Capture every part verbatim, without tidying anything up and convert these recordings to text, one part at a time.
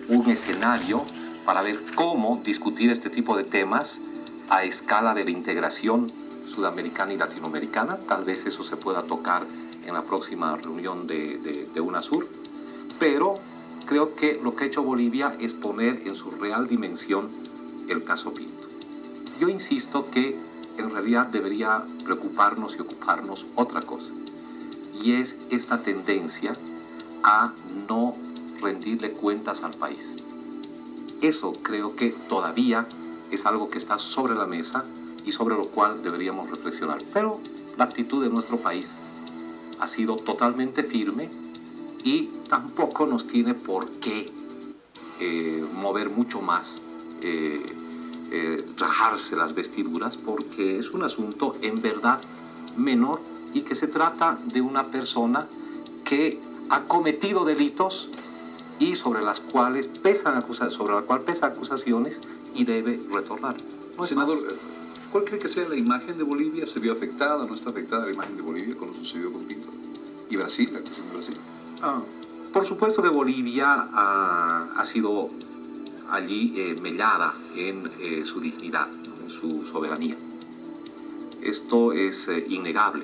un escenario para ver cómo discutir este tipo de temas a escala de la integración sudamericana y latinoamericana. Tal vez eso se pueda tocar en la próxima reunión de, de, de UNASUR, pero creo que lo que ha hecho Bolivia es poner en su real dimensión el caso Pinto. Yo insisto que en realidad debería preocuparnos y ocuparnos otra cosa, y es esta tendencia a no rendirle cuentas al país. Eso creo que todavía es algo que está sobre la mesa y sobre lo cual deberíamos reflexionar. Pero la actitud de nuestro país ha sido totalmente firme y tampoco nos tiene por qué eh, mover mucho más, eh, eh, rajarse las vestiduras, porque es un asunto en verdad menor y que se trata de una persona que ha cometido delitos y sobre las cuales pesan acusaciones, sobre la cual pesan acusaciones y debe retornar. No Senador, ¿cuál cree que sea la imagen de Bolivia? ¿Se vio afectada, no está afectada la imagen de Bolivia con lo sucedido con Pinto? ¿Y Brasil, la actuación de Brasil? Ah, por supuesto que Bolivia ha, ha sido allí eh, mellada en eh, su dignidad, en su soberanía. Esto es eh, innegable,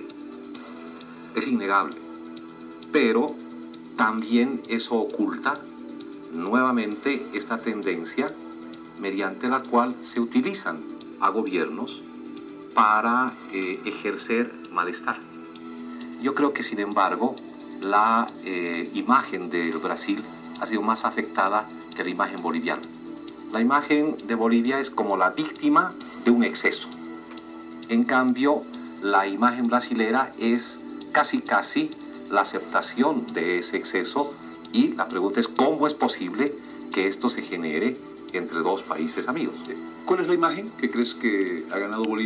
es innegable, pero también eso oculta nuevamente esta tendencia mediante la cual se utilizan a gobiernos para eh, ejercer malestar. Yo creo que, sin embargo, la eh, imagen del Brasil ha sido más afectada que la imagen boliviana. La imagen de Bolivia es como la víctima de un exceso. En cambio, la imagen brasilera es casi casi la aceptación de ese exceso, y la pregunta es cómo es posible que esto se genere entre dos países amigos. ¿Cuál es la imagen que crees que ha ganado Bolivia?